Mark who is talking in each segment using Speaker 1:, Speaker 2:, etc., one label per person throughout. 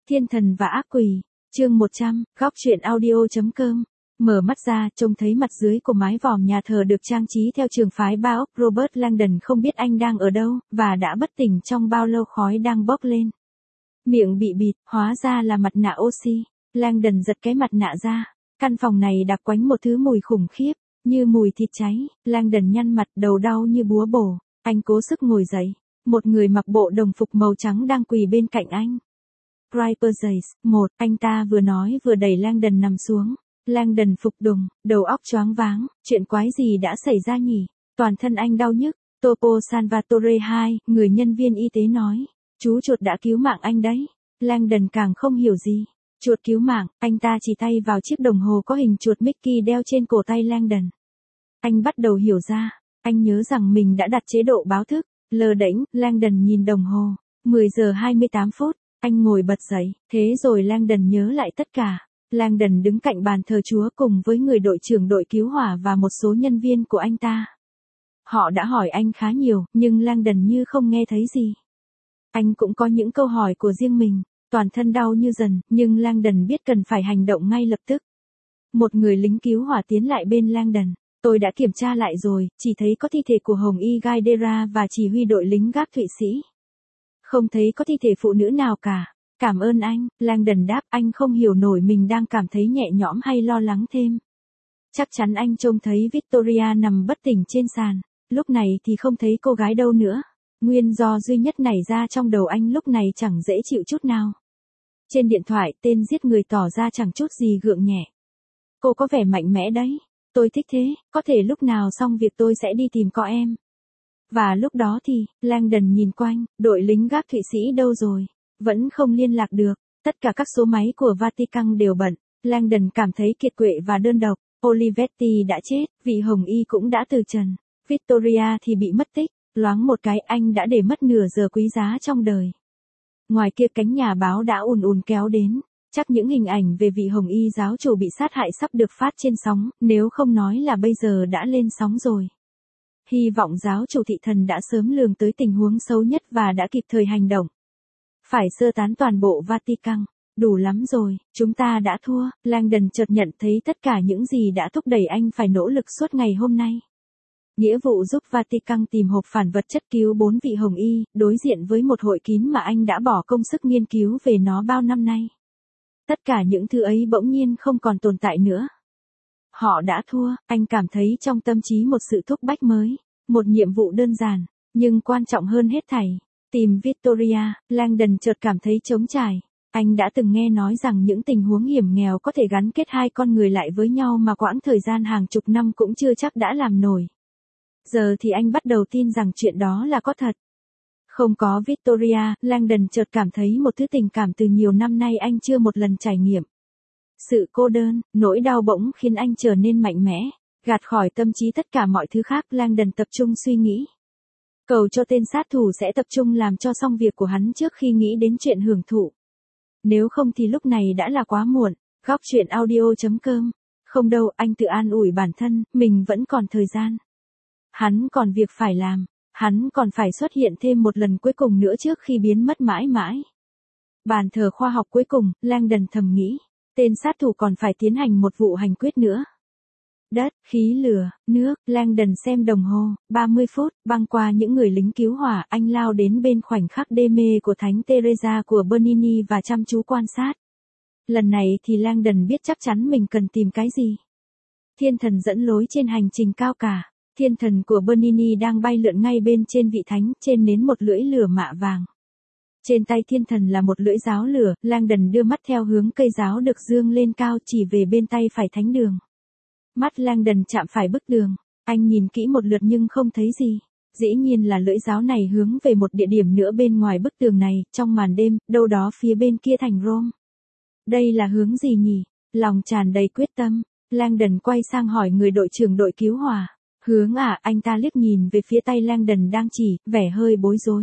Speaker 1: Thiên thần và ác quỷ, chương 100, góc truyện audio.com. Mở mắt ra, trông thấy mặt dưới của mái vòm nhà thờ được trang trí theo trường phái Ba ốc. Robert Langdon không biết anh đang ở đâu, và đã bất tỉnh trong bao lâu khói đang bốc lên. Miệng bị bịt, hóa ra là mặt nạ oxy. Langdon giật cái mặt nạ ra. Căn phòng này đặc quánh một thứ mùi khủng khiếp, như mùi thịt cháy. Langdon nhăn mặt, đầu đau như búa bổ. Anh cố sức ngồi dậy. Một người mặc bộ đồng phục màu trắng đang quỳ bên cạnh anh. Ripper 1, anh ta vừa nói vừa đẩy Langdon nằm xuống. Langdon phục đùng, đầu óc choáng váng, chuyện quái gì đã xảy ra nhỉ? Toàn thân anh đau nhức. Topo Salvatore 2, người nhân viên y tế nói, chú chuột đã cứu mạng anh đấy. Langdon càng không hiểu gì. Chuột cứu mạng, anh ta chỉ tay vào chiếc đồng hồ có hình chuột Mickey đeo trên cổ tay Langdon. Anh bắt đầu hiểu ra, anh nhớ rằng mình đã đặt chế độ báo thức. Lơ đễnh, Langdon nhìn đồng hồ, 10 giờ 28 phút. Anh ngồi bật dậy, thế rồi Langdon nhớ lại tất cả. Langdon đứng cạnh bàn thờ Chúa cùng với người đội trưởng đội cứu hỏa và một số nhân viên của anh ta. Họ đã hỏi anh khá nhiều, nhưng Langdon như không nghe thấy gì. Anh cũng có những câu hỏi của riêng mình, toàn thân đau như dần, nhưng Langdon biết cần phải hành động ngay lập tức. Một người lính cứu hỏa tiến lại bên Langdon. Tôi đã kiểm tra lại rồi, chỉ thấy có thi thể của Hồng Y Gaidera và chỉ huy đội lính gác Thụy Sĩ. Không thấy có thi thể phụ nữ nào cả. Cảm ơn anh, Langdon đáp, anh không hiểu nổi mình đang cảm thấy nhẹ nhõm hay lo lắng thêm. Chắc chắn anh trông thấy Victoria nằm bất tỉnh trên sàn, lúc này thì không thấy cô gái đâu nữa. Nguyên do duy nhất nảy ra trong đầu anh lúc này chẳng dễ chịu chút nào. Trên điện thoại, tên giết người tỏ ra chẳng chút gì gượng nhẹ. Cô có vẻ mạnh mẽ đấy. Tôi thích thế, có thể lúc nào xong việc tôi sẽ đi tìm có em. Và lúc đó thì, Langdon nhìn quanh, đội lính gác Thụy Sĩ đâu rồi? Vẫn không liên lạc được, tất cả các số máy của Vatican đều bận. Langdon cảm thấy kiệt quệ và đơn độc. Olivetti đã chết, vị Hồng Y cũng đã từ trần. Victoria thì bị mất tích, loáng một cái anh đã để mất nửa giờ quý giá trong đời. Ngoài kia cánh nhà báo đã ùn ùn kéo đến. Chắc những hình ảnh về vị Hồng Y giáo chủ bị sát hại sắp được phát trên sóng, nếu không nói là bây giờ đã lên sóng rồi. Hy vọng giáo chủ thị thần đã sớm lường tới tình huống xấu nhất và đã kịp thời hành động. Phải sơ tán toàn bộ Vatican. Đủ lắm rồi, chúng ta đã thua. Langdon chợt nhận thấy tất cả những gì đã thúc đẩy anh phải nỗ lực suốt ngày hôm nay. Nghĩa vụ giúp Vatican tìm hộp phản vật chất cứu 4 vị Hồng Y, đối diện với một hội kín mà anh đã bỏ công sức nghiên cứu về nó bao năm nay. Tất cả những thứ ấy bỗng nhiên không còn tồn tại nữa. Họ đã thua, anh cảm thấy trong tâm trí một sự thúc bách mới, một nhiệm vụ đơn giản, nhưng quan trọng hơn hết thảy. Tìm Victoria. Langdon chợt cảm thấy trống trải. Anh đã từng nghe nói rằng những tình huống hiểm nghèo có thể gắn kết hai con người lại với nhau mà quãng thời gian hàng chục năm cũng chưa chắc đã làm nổi. Giờ thì anh bắt đầu tin rằng chuyện đó là có thật. Không có Victoria, Langdon chợt cảm thấy một thứ tình cảm từ nhiều năm nay anh chưa một lần trải nghiệm. Sự cô đơn, nỗi đau bỗng khiến anh trở nên mạnh mẽ, gạt khỏi tâm trí tất cả mọi thứ khác. Langdon tập trung suy nghĩ. Cầu cho tên sát thủ sẽ tập trung làm cho xong việc của hắn trước khi nghĩ đến chuyện hưởng thụ. Nếu không thì lúc này đã là quá muộn. Góc truyện audio.com. Không đâu, anh tự an ủi bản thân, mình vẫn còn thời gian. Hắn còn việc phải làm. Hắn còn phải xuất hiện thêm một lần cuối cùng nữa trước khi biến mất mãi mãi. Bàn thờ khoa học cuối cùng, Langdon thầm nghĩ. Tên sát thủ còn phải tiến hành một vụ hành quyết nữa. Đất, khí lửa, nước, Langdon xem đồng hồ, 30 phút, băng qua những người lính cứu hỏa, anh lao đến bên khoảnh khắc đê mê của Thánh Teresa của Bernini và chăm chú quan sát. Lần này thì Langdon biết chắc chắn mình cần tìm cái gì. Thiên thần dẫn lối trên hành trình cao cả. Thiên thần của Bernini đang bay lượn ngay bên trên vị thánh, trên nến một lưỡi lửa mạ vàng. Trên tay thiên thần là một lưỡi giáo lửa. Langdon đưa mắt theo hướng cây giáo được dương lên cao chỉ về bên tay phải thánh đường. Mắt Langdon chạm phải bức tường, anh nhìn kỹ một lượt nhưng không thấy gì. Dĩ nhiên là lưỡi giáo này hướng về một địa điểm nữa bên ngoài bức tường này, trong màn đêm, đâu đó phía bên kia thành Rome. Đây là hướng gì nhỉ? Lòng tràn đầy quyết tâm, Langdon quay sang hỏi người đội trưởng đội cứu hỏa. Hướng à? Anh ta liếc nhìn về phía tay Langdon đang chỉ, vẻ hơi bối rối.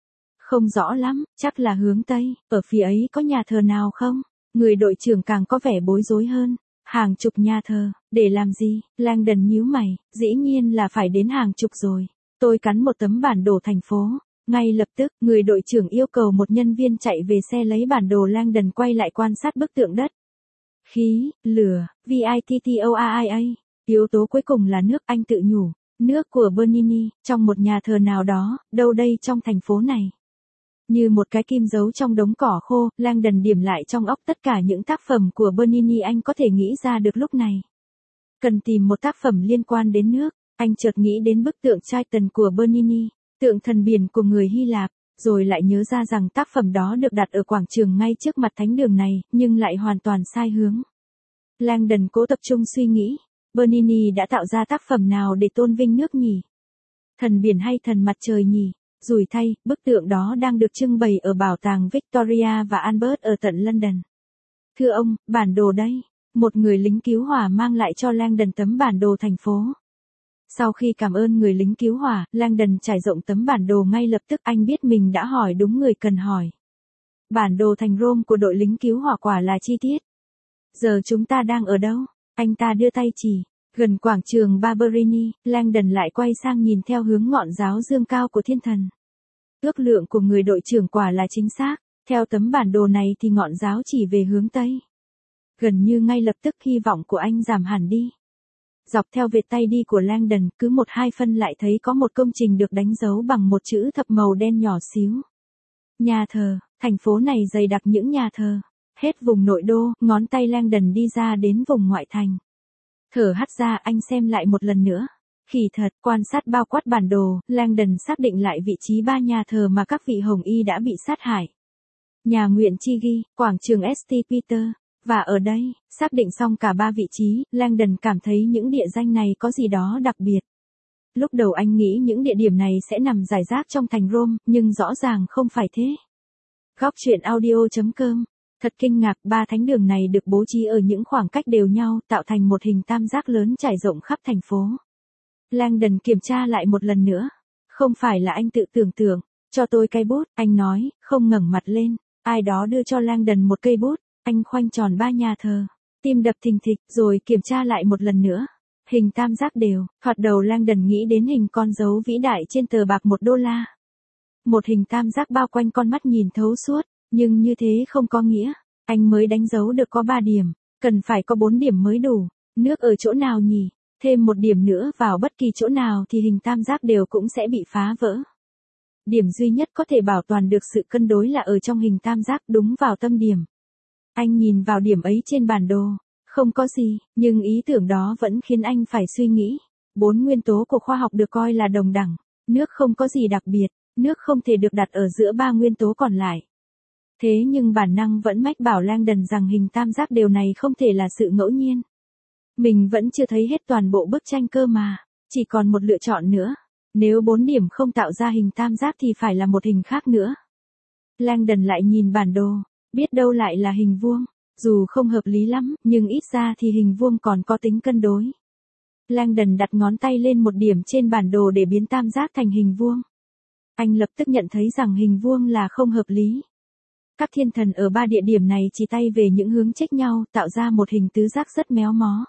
Speaker 1: Không rõ lắm, chắc là hướng Tây, ở phía ấy có nhà thờ nào không? Người đội trưởng càng có vẻ bối rối hơn. Hàng chục nhà thờ, để làm gì? Langdon nhíu mày, dĩ nhiên là phải đến hàng chục rồi. Tôi cắn một tấm bản đồ thành phố. Ngay lập tức, người đội trưởng yêu cầu một nhân viên chạy về xe lấy bản đồ Langdon quay lại quan sát bức tượng đất. Khí, lửa, VITTORIA. Yếu tố cuối cùng là nước, anh tự nhủ. Nước của Bernini, trong một nhà thờ nào đó, đâu đây trong thành phố này. Như một cái kim giấu trong đống cỏ khô, Langdon điểm lại trong óc tất cả những tác phẩm của Bernini anh có thể nghĩ ra được lúc này. Cần tìm một tác phẩm liên quan đến nước, anh chợt nghĩ đến bức tượng Triton của Bernini, tượng thần biển của người Hy Lạp, rồi lại nhớ ra rằng tác phẩm đó được đặt ở quảng trường ngay trước mặt thánh đường này, nhưng lại hoàn toàn sai hướng. Langdon cố tập trung suy nghĩ, Bernini đã tạo ra tác phẩm nào để tôn vinh nước nhỉ? Thần biển hay thần mặt trời nhỉ? Rủi thay, bức tượng đó đang được trưng bày ở bảo tàng Victoria và Albert ở tận London. Thưa ông, bản đồ đây. Một người lính cứu hỏa mang lại cho Langdon tấm bản đồ thành phố. Sau khi cảm ơn người lính cứu hỏa, Langdon trải rộng tấm bản đồ ngay lập tức, anh biết mình đã hỏi đúng người cần hỏi. Bản đồ thành Rome của đội lính cứu hỏa quả là chi tiết. Giờ chúng ta đang ở đâu? Anh ta đưa tay chỉ. Gần quảng trường Barberini, Langdon lại quay sang nhìn theo hướng ngọn giáo dương cao của thiên thần. Ước lượng của người đội trưởng quả là chính xác. Theo tấm bản đồ này thì ngọn giáo chỉ về hướng Tây. Gần như ngay lập tức hy vọng của anh giảm hẳn đi. Dọc theo vệt tay đi của Langdon, cứ 1-2 phân lại thấy có một công trình được đánh dấu bằng một chữ thập màu đen nhỏ xíu. Nhà thờ, thành phố này dày đặc những nhà thờ. Hết vùng nội đô, ngón tay Langdon đi ra đến vùng ngoại thành. Thở hắt ra, anh xem lại một lần nữa. Kỳ thật, quan sát bao quát bản đồ, Langdon xác định lại vị trí 3 nhà thờ mà các vị Hồng Y đã bị sát hại. Nhà nguyện Chigi, quảng trường St. Peter. Và ở đây, xác định xong cả 3 vị trí, Langdon cảm thấy những địa danh này có gì đó đặc biệt. Lúc đầu anh nghĩ những địa điểm này sẽ nằm rải rác trong thành Rome, nhưng rõ ràng không phải thế. Góc truyện audio.com. Thật kinh ngạc, 3 thánh đường này được bố trí ở những khoảng cách đều nhau, tạo thành một hình tam giác lớn trải rộng khắp thành phố. Langdon kiểm tra lại một lần nữa. Không phải là anh tự tưởng tượng. Cho tôi cây bút, anh nói, không ngẩng mặt lên. Ai đó đưa cho Langdon một cây bút. Anh khoanh tròn 3 nhà thờ. Tim đập thình thịch, rồi kiểm tra lại một lần nữa. Hình tam giác đều. Thoạt đầu Langdon nghĩ đến hình con dấu vĩ đại trên tờ bạc $1. Một hình tam giác bao quanh con mắt nhìn thấu suốt. Nhưng như thế không có nghĩa. Anh mới đánh dấu được có 3 điểm. Cần phải có 4 điểm mới đủ. Nước ở chỗ nào nhỉ? Thêm một điểm nữa vào bất kỳ chỗ nào thì hình tam giác đều cũng sẽ bị phá vỡ. Điểm duy nhất có thể bảo toàn được sự cân đối là ở trong hình tam giác, đúng vào tâm điểm. Anh nhìn vào điểm ấy trên bản đồ. Không có gì, nhưng ý tưởng đó vẫn khiến anh phải suy nghĩ. 4 nguyên tố của khoa học được coi là đồng đẳng. Nước không có gì đặc biệt. Nước không thể được đặt ở giữa 3 nguyên tố còn lại. Thế nhưng bản năng vẫn mách bảo Langdon rằng hình tam giác đều này không thể là sự ngẫu nhiên. Mình vẫn chưa thấy hết toàn bộ bức tranh cơ mà. Chỉ còn một lựa chọn nữa. Nếu 4 điểm không tạo ra hình tam giác thì phải là một hình khác nữa. Langdon lại nhìn bản đồ. Biết đâu lại là hình vuông. Dù không hợp lý lắm, nhưng ít ra thì hình vuông còn có tính cân đối. Langdon đặt ngón tay lên một điểm trên bản đồ để biến tam giác thành hình vuông. Anh lập tức nhận thấy rằng hình vuông là không hợp lý. Các thiên thần ở 3 địa điểm này chỉ tay về những hướng chếch nhau, tạo ra một hình tứ giác rất méo mó.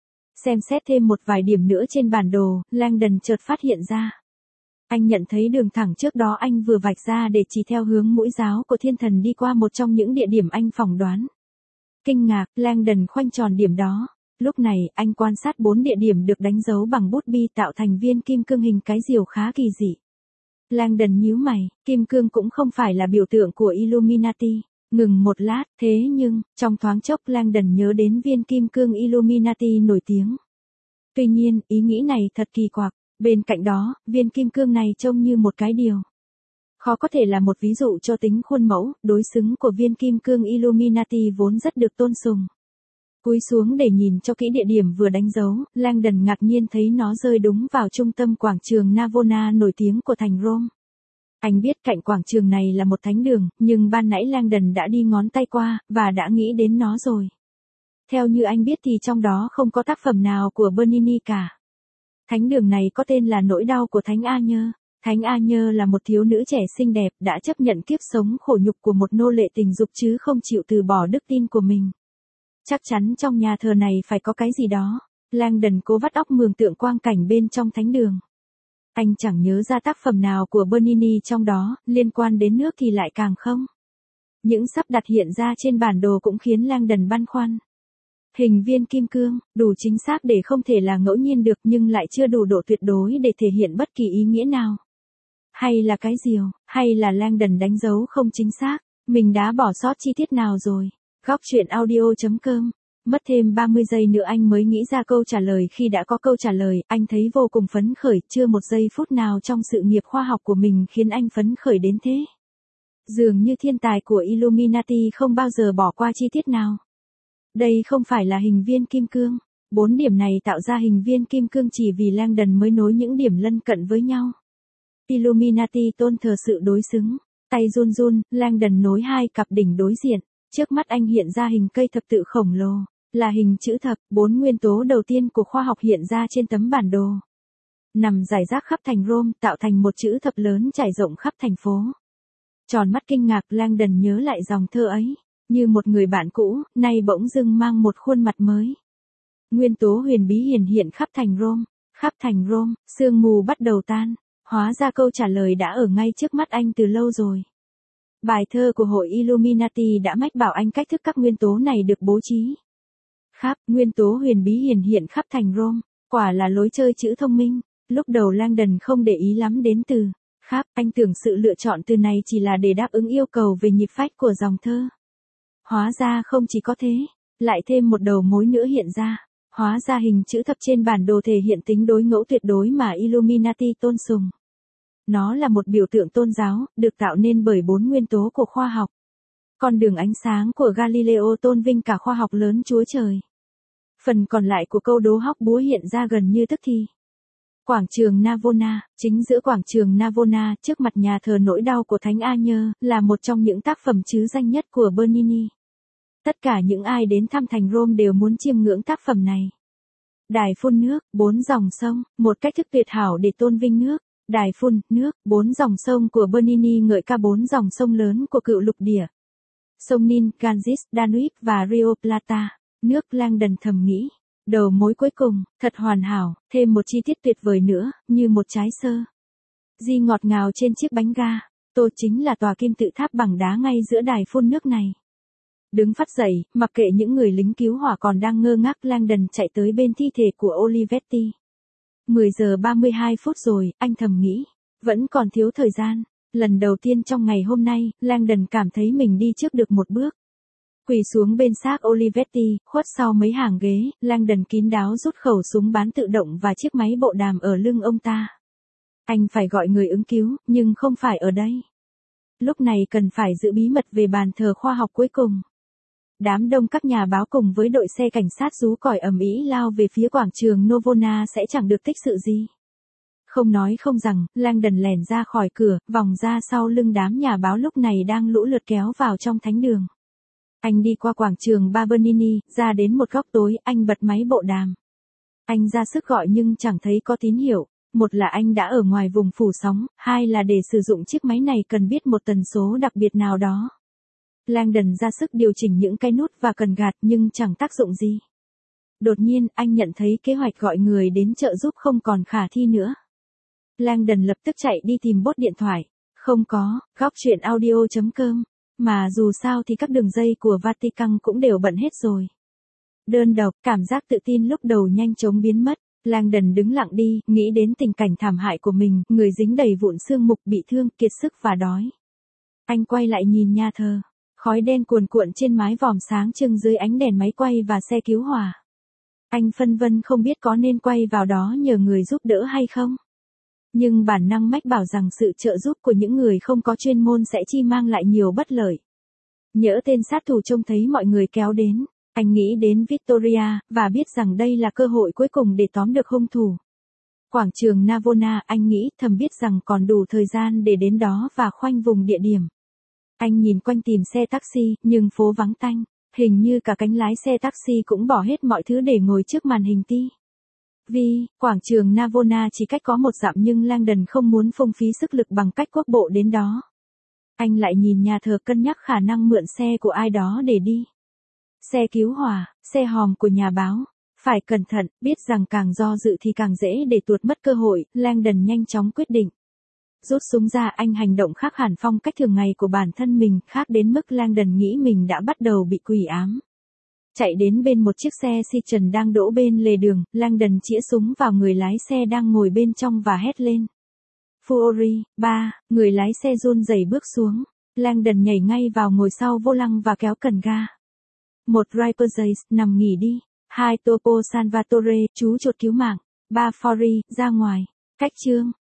Speaker 1: Xem xét thêm một vài điểm nữa trên bản đồ, Langdon chợt phát hiện ra. Anh nhận thấy đường thẳng trước đó anh vừa vạch ra để chỉ theo hướng mũi giáo của thiên thần đi qua một trong những địa điểm anh phỏng đoán. Kinh ngạc, Langdon khoanh tròn điểm đó. Lúc này, anh quan sát 4 địa điểm được đánh dấu bằng bút bi tạo thành viên kim cương hình cái diều khá kỳ dị. Langdon nhíu mày, kim cương cũng không phải là biểu tượng của Illuminati. Ngừng một lát, thế nhưng, trong thoáng chốc Langdon nhớ đến viên kim cương Illuminati nổi tiếng. Tuy nhiên, ý nghĩ này thật kỳ quặc. Bên cạnh đó, viên kim cương này trông như một cái điều. Khó có thể là một ví dụ cho tính khuôn mẫu, đối xứng của viên kim cương Illuminati vốn rất được tôn sùng. Cúi xuống để nhìn cho kỹ địa điểm vừa đánh dấu, Langdon ngạc nhiên thấy nó rơi đúng vào trung tâm quảng trường Navona nổi tiếng của thành Rome. Anh biết cạnh quảng trường này là một thánh đường, nhưng ban nãy Langdon đã đi ngón tay qua, và đã nghĩ đến nó rồi. Theo như anh biết thì trong đó không có tác phẩm nào của Bernini cả. Thánh đường này có tên là Nỗi đau của Thánh Agnès. Thánh Agnès là một thiếu nữ trẻ xinh đẹp đã chấp nhận kiếp sống khổ nhục của một nô lệ tình dục chứ không chịu từ bỏ đức tin của mình. Chắc chắn trong nhà thờ này phải có cái gì đó. Langdon cố vắt óc mường tượng quang cảnh bên trong thánh đường. Anh chẳng nhớ ra tác phẩm nào của Bernini trong đó, liên quan đến nước thì lại càng không. Những sắp đặt hiện ra trên bản đồ cũng khiến Langdon băn khoăn. Hình viên kim cương, đủ chính xác để không thể là ngẫu nhiên được nhưng lại chưa đủ độ tuyệt đối để thể hiện bất kỳ ý nghĩa nào. Hay là cái diều, hay là Langdon đánh dấu không chính xác, mình đã bỏ sót chi tiết nào rồi. Góc truyện audio.com. Mất thêm 30 giây nữa anh mới nghĩ ra câu trả lời, khi đã có câu trả lời, anh thấy vô cùng phấn khởi, chưa một giây phút nào trong sự nghiệp khoa học của mình khiến anh phấn khởi đến thế. Dường như thiên tài của Illuminati không bao giờ bỏ qua chi tiết nào. Đây không phải là hình viên kim cương. 4 điểm này tạo ra hình viên kim cương chỉ vì Langdon mới nối những điểm lân cận với nhau. Illuminati tôn thờ sự đối xứng. Tay run run, Langdon nối hai cặp đỉnh đối diện. Trước mắt anh hiện ra hình cây thập tự khổng lồ. Là hình chữ thập, 4 nguyên tố đầu tiên của khoa học hiện ra trên tấm bản đồ. Nằm rải rác khắp thành Rome, tạo thành một chữ thập lớn trải rộng khắp thành phố. Tròn mắt kinh ngạc, Langdon nhớ lại dòng thơ ấy. Như một người bạn cũ, nay bỗng dưng mang một khuôn mặt mới. Nguyên tố huyền bí hiển hiện khắp thành Rome. Khắp thành Rome, sương mù bắt đầu tan. Hóa ra câu trả lời đã ở ngay trước mắt anh từ lâu rồi. Bài thơ của hội Illuminati đã mách bảo anh cách thức các nguyên tố này được bố trí. Khắp, nguyên tố huyền bí hiển hiện khắp thành Rome. Quả là lối chơi chữ thông minh. Lúc đầu Langdon không để ý lắm đến từ khắp, anh tưởng sự lựa chọn từ này chỉ là để đáp ứng yêu cầu về nhịp phách của dòng thơ. Hóa ra không chỉ có thế, lại thêm một đầu mối nữa hiện ra. Hóa ra hình chữ thập trên bản đồ thể hiện tính đối ngẫu tuyệt đối mà Illuminati tôn sùng. Nó là một biểu tượng tôn giáo, được tạo nên bởi 4 nguyên tố của khoa học. Con đường ánh sáng của Galileo tôn vinh cả khoa học lớn Chúa Trời. Phần còn lại của câu đố hóc búa hiện ra gần như tức thì. Quảng trường Navona, chính giữa quảng trường Navona, trước mặt nhà thờ nỗi đau của Thánh A Nhơ, là một trong những tác phẩm trứ danh nhất của Bernini. Tất cả những ai đến thăm thành Rome đều muốn chiêm ngưỡng tác phẩm này. Đài phun nước, 4 dòng sông, một cách thức tuyệt hảo để tôn vinh nước. Đài phun nước, 4 dòng sông của Bernini ngợi ca 4 dòng sông lớn của cựu lục địa. Sông Nin, Ganges, Danube và Rio Plata. Nước, Langdon thầm nghĩ. Đầu mối cuối cùng, thật hoàn hảo, thêm một chi tiết tuyệt vời nữa, như một trái sơ. Di ngọt ngào trên chiếc bánh ga. Tô chính là tòa kim tự tháp bằng đá ngay giữa đài phun nước này. Đứng phắt dậy, mặc kệ những người lính cứu hỏa còn đang ngơ ngác, Langdon chạy tới bên thi thể của Olivetti. 10 giờ 32 phút rồi, anh thầm nghĩ. Vẫn còn thiếu thời gian. Lần đầu tiên trong ngày hôm nay, Langdon cảm thấy mình đi trước được một bước. Quỳ xuống bên xác Olivetti, khuất sau mấy hàng ghế, Langdon kín đáo rút khẩu súng bán tự động và chiếc máy bộ đàm ở lưng ông ta. Anh phải gọi người ứng cứu, nhưng không phải ở đây. Lúc này cần phải giữ bí mật về bàn thờ khoa học cuối cùng. Đám đông các nhà báo cùng với đội xe cảnh sát rú còi ầm ĩ lao về phía quảng trường Navona sẽ chẳng được tích sự gì. Không nói không rằng, Langdon lẻn ra khỏi cửa, vòng ra sau lưng đám nhà báo lúc này đang lũ lượt kéo vào trong thánh đường. Anh đi qua quảng trường Bernini, ra đến một góc tối, anh bật máy bộ đàm. Anh ra sức gọi nhưng chẳng thấy có tín hiệu. Một là anh đã ở ngoài vùng phủ sóng, hai là để sử dụng chiếc máy này cần biết một tần số đặc biệt nào đó. Langdon ra sức điều chỉnh những cái nút và cần gạt nhưng chẳng tác dụng gì. Đột nhiên, anh nhận thấy kế hoạch gọi người đến trợ giúp không còn khả thi nữa. Langdon lập tức chạy đi tìm bốt điện thoại. Không có, góc truyện audio.com. Mà dù sao thì các đường dây của Vatican cũng đều bận hết rồi. Đơn độc, cảm giác tự tin lúc đầu nhanh chóng biến mất. Langdon đứng lặng đi, nghĩ đến tình cảnh thảm hại của mình, người dính đầy vụn xương mục, bị thương, kiệt sức và đói. Anh quay lại nhìn nhà thờ. Khói đen cuồn cuộn trên mái vòm sáng trưng dưới ánh đèn máy quay và xe cứu hỏa. Anh phân vân không biết có nên quay vào đó nhờ người giúp đỡ hay không. Nhưng bản năng mách bảo rằng sự trợ giúp của những người không có chuyên môn sẽ chi mang lại nhiều bất lợi. Nhỡ tên sát thủ trông thấy mọi người kéo đến, anh nghĩ đến Victoria, và biết rằng đây là cơ hội cuối cùng để tóm được hung thủ. Quảng trường Navona, anh nghĩ, thầm biết rằng còn đủ thời gian để đến đó và khoanh vùng địa điểm. Anh nhìn quanh tìm xe taxi, nhưng phố vắng tanh, hình như cả cánh lái xe taxi cũng bỏ hết mọi thứ để ngồi trước màn hình ti. Vì, quảng trường Navona chỉ cách có một dặm nhưng Langdon không muốn phung phí sức lực bằng cách quốc bộ đến đó. Anh lại nhìn nhà thờ cân nhắc khả năng mượn xe của ai đó để đi. Xe cứu hỏa, xe hòm của nhà báo, Phải cẩn thận, biết rằng càng do dự thì càng dễ để tuột mất cơ hội, Langdon nhanh chóng quyết định. Rút súng ra, anh hành động khác hẳn phong cách thường ngày của bản thân mình, khác đến mức Langdon nghĩ mình đã bắt đầu bị quỷ ám. Chạy đến bên một chiếc xe Citroen đang đỗ bên lề đường, Langdon chĩa súng vào người lái xe đang ngồi bên trong và hét lên. Fury, 3, người lái xe run rẩy bước xuống. Langdon nhảy ngay vào ngồi sau vô lăng và kéo cần ga. 1 Rippersace, nằm nghỉ đi. 2 Topo Salvatore, chú chuột cứu mạng. 3 Fury, ra ngoài. Cách chương.